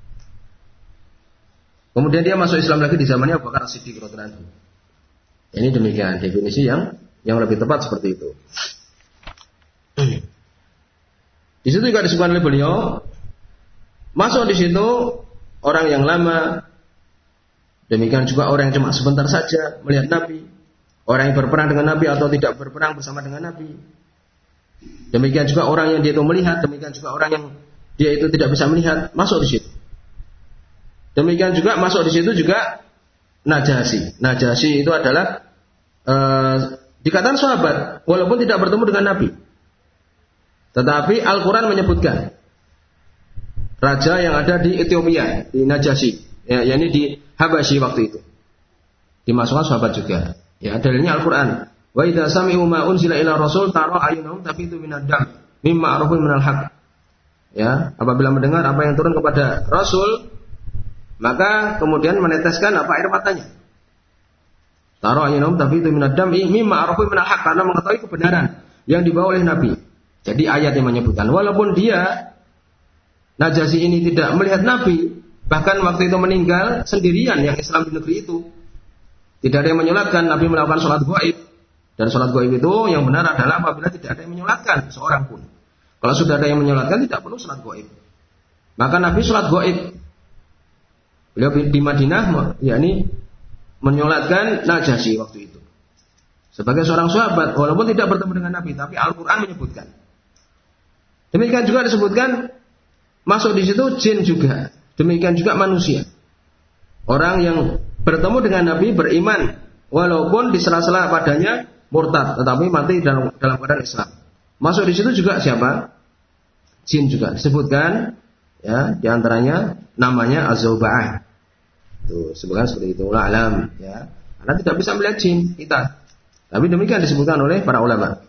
Kemudian dia masuk Islam lagi di zamannya Abu Bakar As-Siddiq radhiyallahu anhu. Ini demikian definisi yang lebih tepat seperti itu. Di situ juga disebutkan oleh beliau, masuk di situ orang yang lama, demikian juga orang yang cuma sebentar saja melihat Nabi, orang yang berperang dengan Nabi atau tidak berperang bersama dengan Nabi. Demikian juga orang yang dia itu melihat, demikian juga orang yang dia itu tidak bisa melihat, masuk di situ. Demikian juga masuk di situ juga Najasyi. Najasyi itu adalah dikatakan sahabat walaupun tidak bertemu dengan Nabi. Tetapi Al-Quran menyebutkan raja yang ada di Ethiopia, di Najasyi, ya, yakni di Habasyi waktu itu. Dimasukkan sahabat juga. Ya, dalilnya Al-Quran. Wa idza sami'u ma unzila ila rasul tara ayunahum tafidu minad dam mimma arafu minal haqq. Ya, apabila mendengar apa yang turun kepada Rasul, maka kemudian meneteskan apa air matanya. Tara ayunahum tafidu minad dam mimma arafu minal haqq, karena mengetahui kebenaran yang dibawa oleh Nabi. Jadi ayat yang menyebutkan walaupun dia Najasyi ini tidak melihat Nabi, bahkan waktu itu meninggal sendirian yang Islam di negeri itu. Tidak ada yang menyolatkan, Nabi melakukan sholat gaib. Dan sholat gaib itu yang benar adalah apabila tidak ada yang menyolatkan seorang pun. Kalau sudah ada yang menyolatkan tidak perlu sholat gaib. Maka Nabi sholat gaib. Beliau di Madinah yakni menyolatkan Najasyi waktu itu. Sebagai seorang sahabat walaupun tidak bertemu dengan Nabi, tapi Al-Quran menyebutkan. Demikian juga disebutkan masuk di situ jin juga. Demikian juga manusia. Orang yang bertemu dengan Nabi beriman walaupun di sela-sela padanya murtad, tetapi mati dalam keadaan Islam. Masuk di situ juga siapa? Jin juga disebutkan, ya, di antaranya namanya Az-Zauba'ah. Tuh, sebutkan seperti itu, alam, ya. Karena tidak bisa melihat jin kita. Tapi demikian disebutkan oleh para ulama.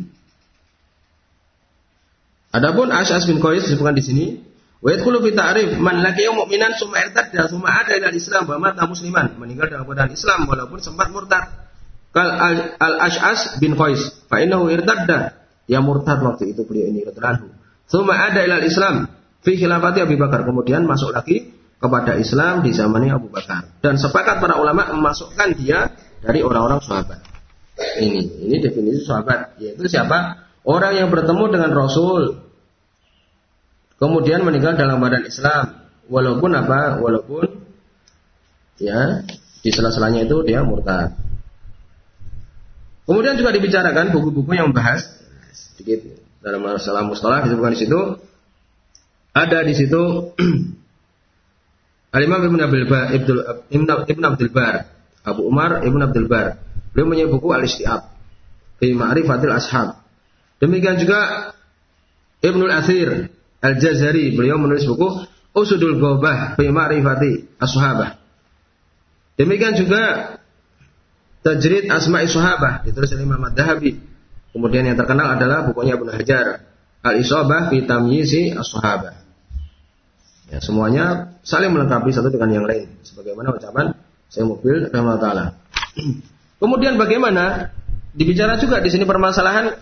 Adapun Ash'ath bin Qais disebutkan di sini, wa yadkhulu fi ta'rif man laqiya mu'minan summa irtadda summa ada ila Islam wa mata musliman, meninggal dalam keadaan Islam walaupun sempat murtad. Kal Al-Ash'ath bin Qais, fa innahu irtadda, dia murtad waktu itu beliau ini radhiyallahu anhu. Summa ada ila Islam fi khilafati Abu Bakar, kemudian masuk lagi kepada Islam di zamannya Abu Bakar. Dan sepakat para ulama memasukkan dia dari orang-orang sahabat. Ini definisi sahabat, yaitu siapa? Orang yang bertemu dengan Rasul kemudian meninggal dalam badan Islam walaupun apa? Walaupun ya di sela-selanya itu dia murtad. Kemudian juga dibicarakan buku-buku yang membahas sedikit dalam masalah mustalah disebutkan di situ. Ada di situ Al-Imam Ibn Abdul Bar, Abu Umar Ibn Abdul Bar. Beliau punya buku Al-Istiab fi Ma'rifatil Ashab. Demikian juga Ibnul Athir Al-Jazari, beliau menulis buku Usudul Ghobah fi Ma'rifati Ashabah. Demikian juga Tajrid Asma'i Sahabah ditulis oleh Imam Ad-Dahabi. Kemudian yang terkenal adalah bukunya Ibnu Hajar Al-Isabah fi Tamyizi As-Sahabah. Ya, semuanya saling melengkapi satu dengan yang lain sebagaimana ucapan Syekh Muqbil rahimahullah taala. Kemudian bagaimana dibicara juga di sini permasalahan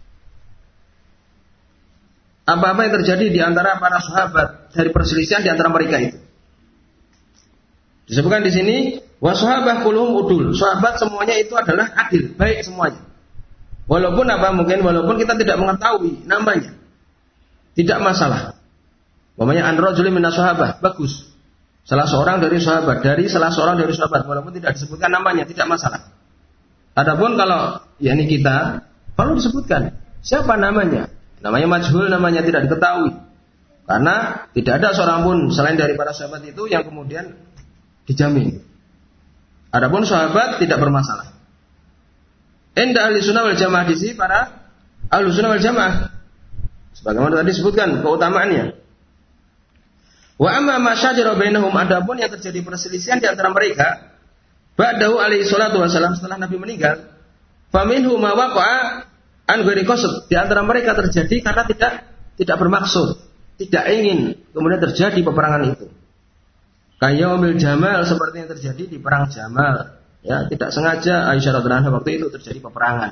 apa-apa yang terjadi di antara para sahabat dari perselisihan di antara mereka itu. Disebutkan di sini wasahabah kulluhum udul. Sahabat semuanya itu adalah adil, baik semuanya. Walaupun walaupun kita tidak mengetahui namanya. Tidak masalah. Umpamanya an-rajulun minas sahabah, bagus. Salah seorang dari sahabat, walaupun tidak disebutkan namanya, tidak masalah. Adapun kalau yakni kita perlu disebutkan siapa namanya. Namanya majhul, namanya tidak diketahui. Karena tidak ada seorang pun selain dari para sahabat itu yang kemudian dijamin. Adapun sahabat tidak bermasalah. Inda ahli sunnah wal jamaah di sini para ahli sunnah wal jamaah. Sebagaimana tadi disebutkan keutamaannya. Wa amma ma syajara bainahum, adapun yang terjadi perselisihan di antara mereka, ba'dahu alaihi salatu wasallam, setelah Nabi meninggal, faminhu ma waqa'a an ghairi qasd, di antara mereka terjadi karena tidak bermaksud, tidak ingin kemudian terjadi peperangan itu. Kayaumil Jamal, seperti yang terjadi di perang Jamal, ya, tidak sengaja Aisyah radhiyallahu anha waktu itu terjadi peperangan.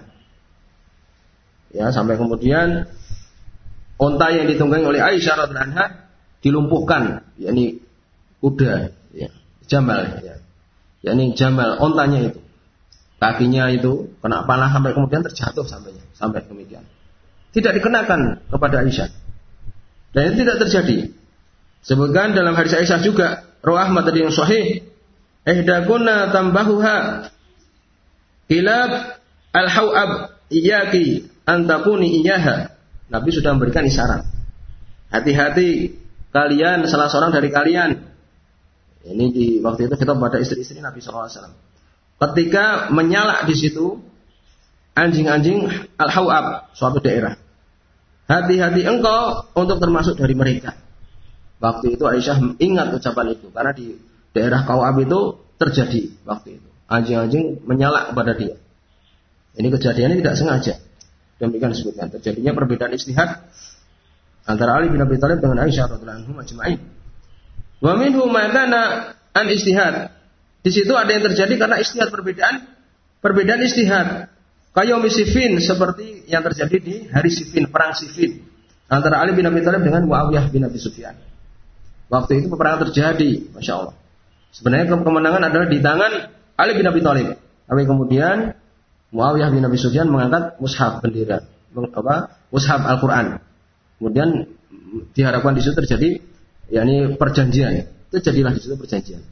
Ya, sampai kemudian unta yang ditunggangi oleh Aisyah radhiyallahu anha dilumpuhkan, yakni kuda, ya, Jamal, ya. Yakni Jamal, ontanya itu, kakinya itu kena panah sampai kemudian terjatuh sampai demikian. Tidak dikenakan kepada Aisyah. Dan itu tidak terjadi. Sebutkan dalam hadis Aisyah juga, Rawah Ahmad tadi yang sahih, ihdakunna tambahuha kilab al-hawab iyaki antakuni iyaha. Nabi sudah memberikan isyarat. Hati-hati kalian, salah seorang dari kalian. Ini di waktu itu kita pada istri-istri Nabi SAW. Ketika menyalak di situ anjing-anjing al-hawab, suatu daerah. Hati-hati engkau untuk termasuk dari mereka. Waktu itu Aisyah ingat ucapan itu karena di daerah Kawab itu terjadi waktu itu. Anjing-anjing menyalak kepada dia. Ini kejadiannya tidak sengaja. Demikian disebutkan. Terjadinya perbedaan ijtihad antara Ali bin Abi Thalib dengan Aisyah radhiyallahu anhum ajma'in. Wa minhu ma kana an ijtihad. Di situ ada yang terjadi karena ijtihad, perbedaan ijtihad. Qayaum Siffin, seperti yang terjadi di hari Siffin, perang Siffin antara Ali bin Abi Thalib dengan Muawiyah bin Abi Sufyan. Waktu itu peperangan terjadi, Masya Allah. Sebenarnya kemenangan adalah di tangan Ali bin Abi Thalib. Tapi kemudian Muawiyah bin Abi Sufyan mengangkat mushaf bendera, mushaf Al-Quran. Kemudian diharapkan di situ terjadi, yakni perjanjian. Itu jadilah di situ perjanjian.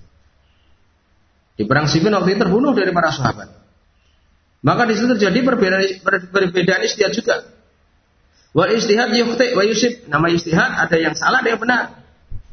Di perang Siffin waktu itu terbunuh dari para sahabat. Maka di situ terjadi perbedaan ijtihad juga. Wal ijtihad yukhti wa yusib. Nama ijtihad ada yang salah, ada yang benar.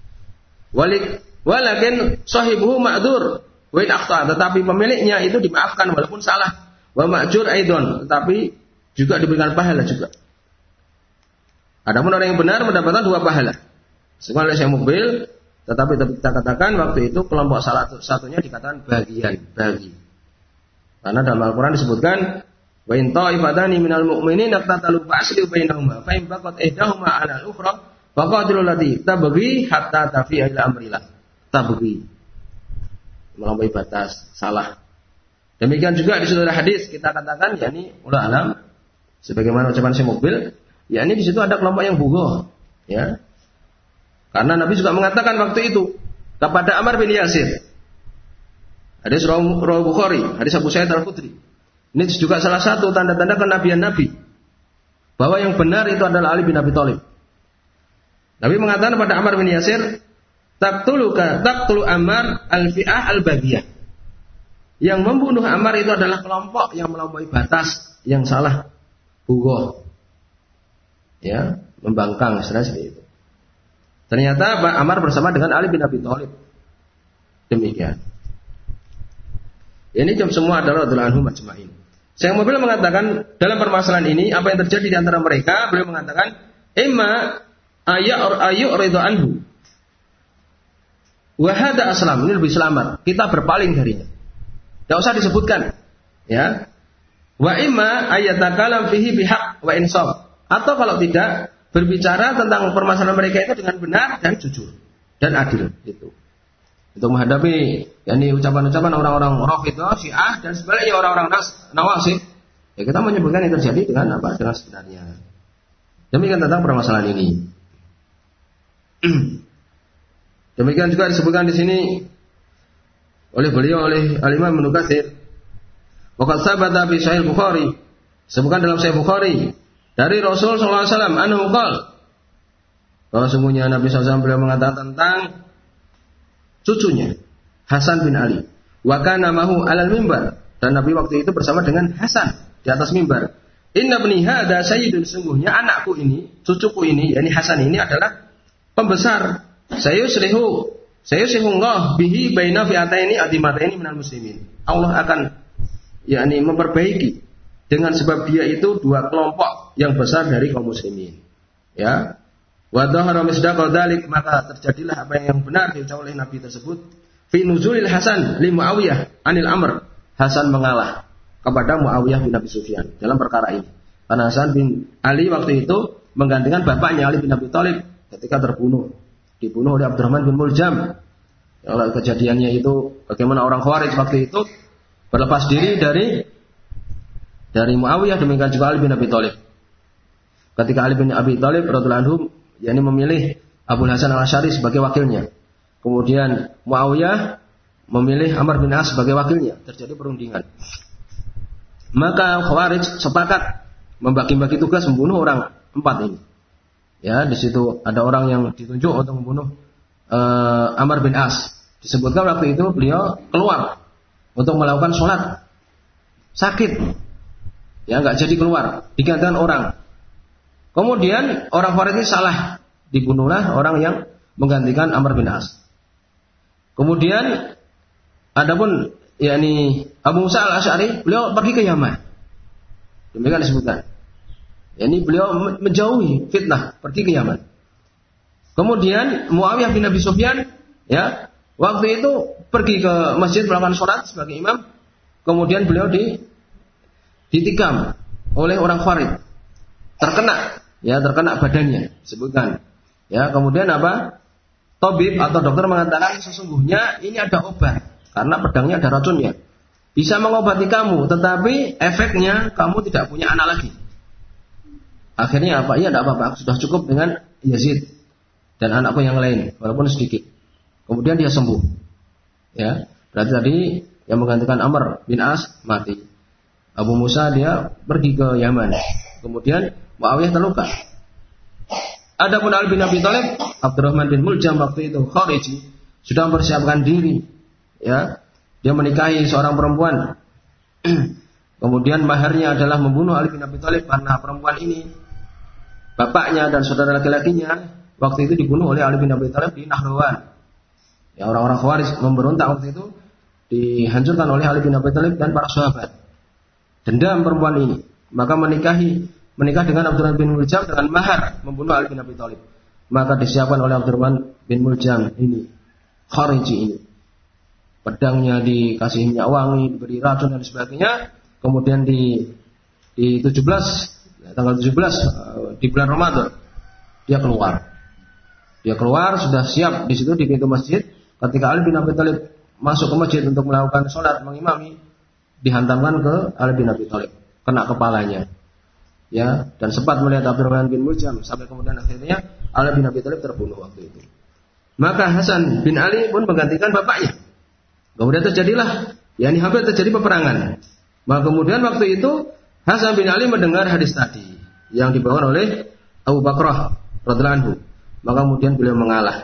Walakin sahibuhu ma'dzur wa in akhta, tetapi pemiliknya itu dimaafkan walaupun salah. Wa ma'jur aidon, tetapi juga diberikan pahala juga. Adapun orang yang benar mendapatkan 2 pahala. Sebenarnya saya mobil, tetapi kita katakan waktu itu kelompok salah satunya dikatakan bagi. Karena dalam Al-Quran disebutkan wa in ta'ifatani minal mu'minin iqtatalu fa'aslihu bainahuma fa in baqat ihdahuma 'ala al-ukhra faqatilul lati tabghi hatta tafi'a ila amrillah. Tabghi, melampaui batas, salah. Demikian juga di saudara hadis kita katakan, yakni ulama alam sebagaimana ucapan Syekh Mukbil, yakni di situ ada kelompok yang bugha, ya. Karena Nabi juga mengatakan waktu itu kepada Ammar bin Yasir. Hadis Rawah Bukhari, hadis Abu Sa'id Al-Khudri. Ini juga salah satu tanda-tanda kenabian Nabi bahwa yang benar itu adalah Ali bin Abi Thalib. Nabi mengatakan kepada Ammar bin Yasir, taqtulu Ammar al-fi'ah al-baghiyah. Yang membunuh Ammar itu adalah kelompok yang melampaui batas, yang salah, bugha. Ya, membangkang seperti itu. Ternyata Ammar bersama dengan Ali bin Abi Thalib. Demikian. Ini semua adalah radhiyallahu anhum ajma'in. Syekh Mukbil mengatakan dalam permasalahan ini apa yang terjadi di antara mereka, beliau mengatakan imma ayyuridu anhu wa hada aslam, ini lebih selamat, kita berpaling darinya. Tidak usah disebutkan, ya. Wa imma ayatakalam fihi bihaq wa insaf, atau kalau tidak berbicara tentang permasalahan mereka itu dengan benar dan jujur dan adil itu. Untuk menghadapi yakni ucapan-ucapan orang-orang Rafidhah, Syiah dan sebaliknya orang-orang Nawasib, ya kita menyebutkan yang terjadi dengan apa? Dengan sebenarnya. Demikian tentang permasalahan ini. Demikian juga disebutkan di sini oleh beliau oleh Al-Imam Ibnu Katsir. Wa qad sabata fi Sahih Bukhari, disebutkan dalam Sahih Bukhari dari Rasul sallallahu alaihi wasallam anhu qala, bahwa sungguhnya Nabi SAW beliau mengatakan tentang cucunya Hasan bin Ali, wa kana mahu alal mimbar, dan Nabi waktu itu bersama dengan Hasan di atas mimbar. Inna bni hadza sayyidun, sungguhnya anakku ini, cucuku ini, yakni Hasan ini adalah pembesar. Sayuslihu Allah bihi baina fi'ataini adimataini minal muslimin. Allah akan yakni memperbaiki dengan sebab dia itu 2 kelompok yang besar dari kaum muslimin. Ya. Wa dhahara misdaqa dzalik, maka terjadilah apa yang benar diucapkan oleh Nabi tersebut. fi nuzulil Hasan li Muawiyah anil Amr. Hasan mengalah kepada Muawiyah bin Abi Sufyan dalam perkara ini. Karena Hasan bin Ali waktu itu menggantikan bapaknya Ali bin Abi Thalib ketika dibunuh oleh Abdurrahman bin Muljam. Kalau kejadiannya itu bagaimana orang Khawarij waktu itu berlepas diri dari Muawiyah, demikian juga Ali bin Abi Thalib. Ketika Ali bin Abi Thalib radhiyallahu anhu yakni memilih Abu Hasan Al-Asy'ari sebagai wakilnya. Kemudian Muawiyah memilih Amr bin As sebagai wakilnya. Terjadi perundingan. Maka Khawarij sepakat membagi-bagi tugas membunuh orang 4 ini. Ya, di situ ada orang yang ditunjuk untuk membunuh Amr bin As. Disebutkan waktu itu beliau keluar untuk melakukan sholat, sakit, ya nggak jadi keluar, digantikan orang. Kemudian orang Khawarij ini salah, dibunuhlah orang yang menggantikan Amr bin As. Kemudian adapun yakni Abu Musa Al-Asy'ari, beliau pergi ke Yaman. Demikian disebutkan. Yani beliau menjauhi fitnah, pergi ke Yaman. Kemudian Muawiyah bin Abi Sufyan, ya, waktu itu pergi ke masjid melakukan sholat sebagai imam. Kemudian beliau ditikam oleh orang Khawarij, terkena badannya, sebutkan. Ya, kemudian apa? Tabib atau dokter mengatakan sesungguhnya ini ada obat karena pedangnya ada racunnya, bisa mengobati kamu, tetapi efeknya kamu tidak punya anak lagi. Akhirnya apa? Iya, tidak apa-apa, sudah cukup dengan Yazid dan anakku yang lain, walaupun sedikit. Kemudian dia sembuh. Ya, berarti tadi yang menggantikan Amr bin As mati. Abu Musa dia pergi ke Yaman. Kemudian Muawiyah terluka. Adapun Ali bin Abi Thalib, Abdurrahman bin Muljam waktu itu Khariji sudah mempersiapkan diri. Ya, dia menikahi seorang perempuan. Kemudian maharnya adalah membunuh Ali bin Abi Thalib karena perempuan ini bapaknya dan saudara laki-lakinya waktu itu dibunuh oleh Ali bin Abi Thalib di Nahrawan. Ya, orang-orang Khawarij memberontak waktu itu, dihancurkan oleh Ali bin Abi Thalib dan para sahabat. Dendam perempuan ini, maka menikah dengan Abdurrahman bin Muljam dengan mahar membunuh Ali bin Abi Thalib. Maka disiapkan oleh Abdurrahman bin Muljam ini, Khariji ini. Pedangnya dikasih minyak wangi, diberi racun dan sebagainya. Kemudian di 17 tanggal 17 di bulan Ramadan dia keluar sudah siap di situ di pintu masjid. Ketika Ali bin Abi Thalib masuk ke masjid untuk melakukan sholat mengimami, dihantamkan ke Ali bin Abi Thalib, kena kepalanya. Ya, dan sempat melihat Abdurrahman bin Muljam sampai kemudian akhirnya Ali bin Abi Thalib terbunuh waktu itu. Maka Hasan bin Ali pun menggantikan bapaknya. Kemudian terjadilah, yakni hampir terjadi peperangan. Maka kemudian waktu itu Hasan bin Ali mendengar hadis tadi yang dibawakan oleh Abu Bakrah radhiyallahu anhu. Maka kemudian beliau mengalah.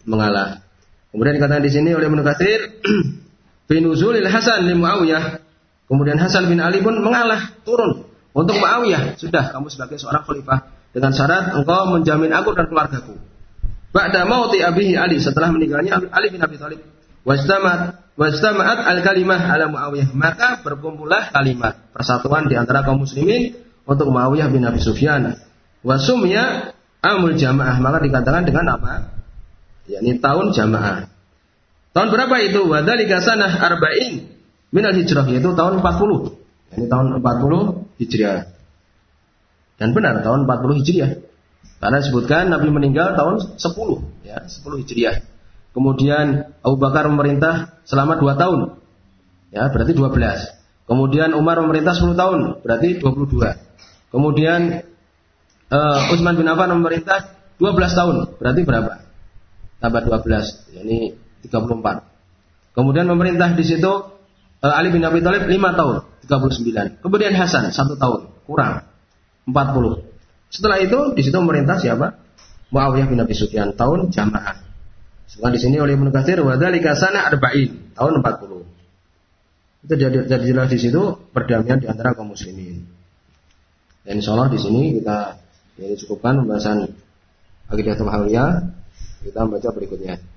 Kemudian dikatakan di sini oleh Ibnu Katsir, fi nuzulil Hasan li Muawiyah. Kemudian Hasan bin Ali pun mengalah, turun untuk Muawiyah. Sudah, kamu sebagai seorang khalifah dengan syarat engkau menjamin aku dan keluargaku. Ba'da mauti abihi Ali, setelah meninggalnya Ali bin Abi Thalib. Wajtama'at al-kalimah ala Muawiyah, maka berkumpullah kalimat persatuan di antara kaum muslimin untuk Muawiyah bin Abi Sufyan. Wa sumya amul jamaah, maka dikatakan dengan apa? Yakni tahun jamaah. Tahun berapa itu? Wa dzalika sanah arba'in minal hijrah, yaitu tahun 40. Yakni tahun 40 Hijriah. Dan benar tahun 40 Hijriah. Karena disebutkan Nabi meninggal tahun 10, ya, 10 Hijriah. Kemudian Abu Bakar memerintah selama 2 tahun. Ya, berarti 12. Kemudian Umar memerintah 10 tahun, berarti 22. Kemudian Utsman bin Affan memerintah 12 tahun, berarti berapa? Tambah 12, yakni 34. Kemudian memerintah di situ Ali bin Abi Thalib 5 tahun, 39. Kemudian Hasan 1 tahun, kurang 40. Setelah itu di situ memerintah siapa? Muawiyah bin Abi Sufyan, tahun jamaah. Setelah di sini oleh Ibnu Katsir, wa dzalika sana arba'in, tahun 40. Itu jadi jelas di situ perdamaian di antara kaum muslimin. Dan insyaallah di sini kita cukupkan pembahasan akidah Tahawiyah. Kita baca berikutnya.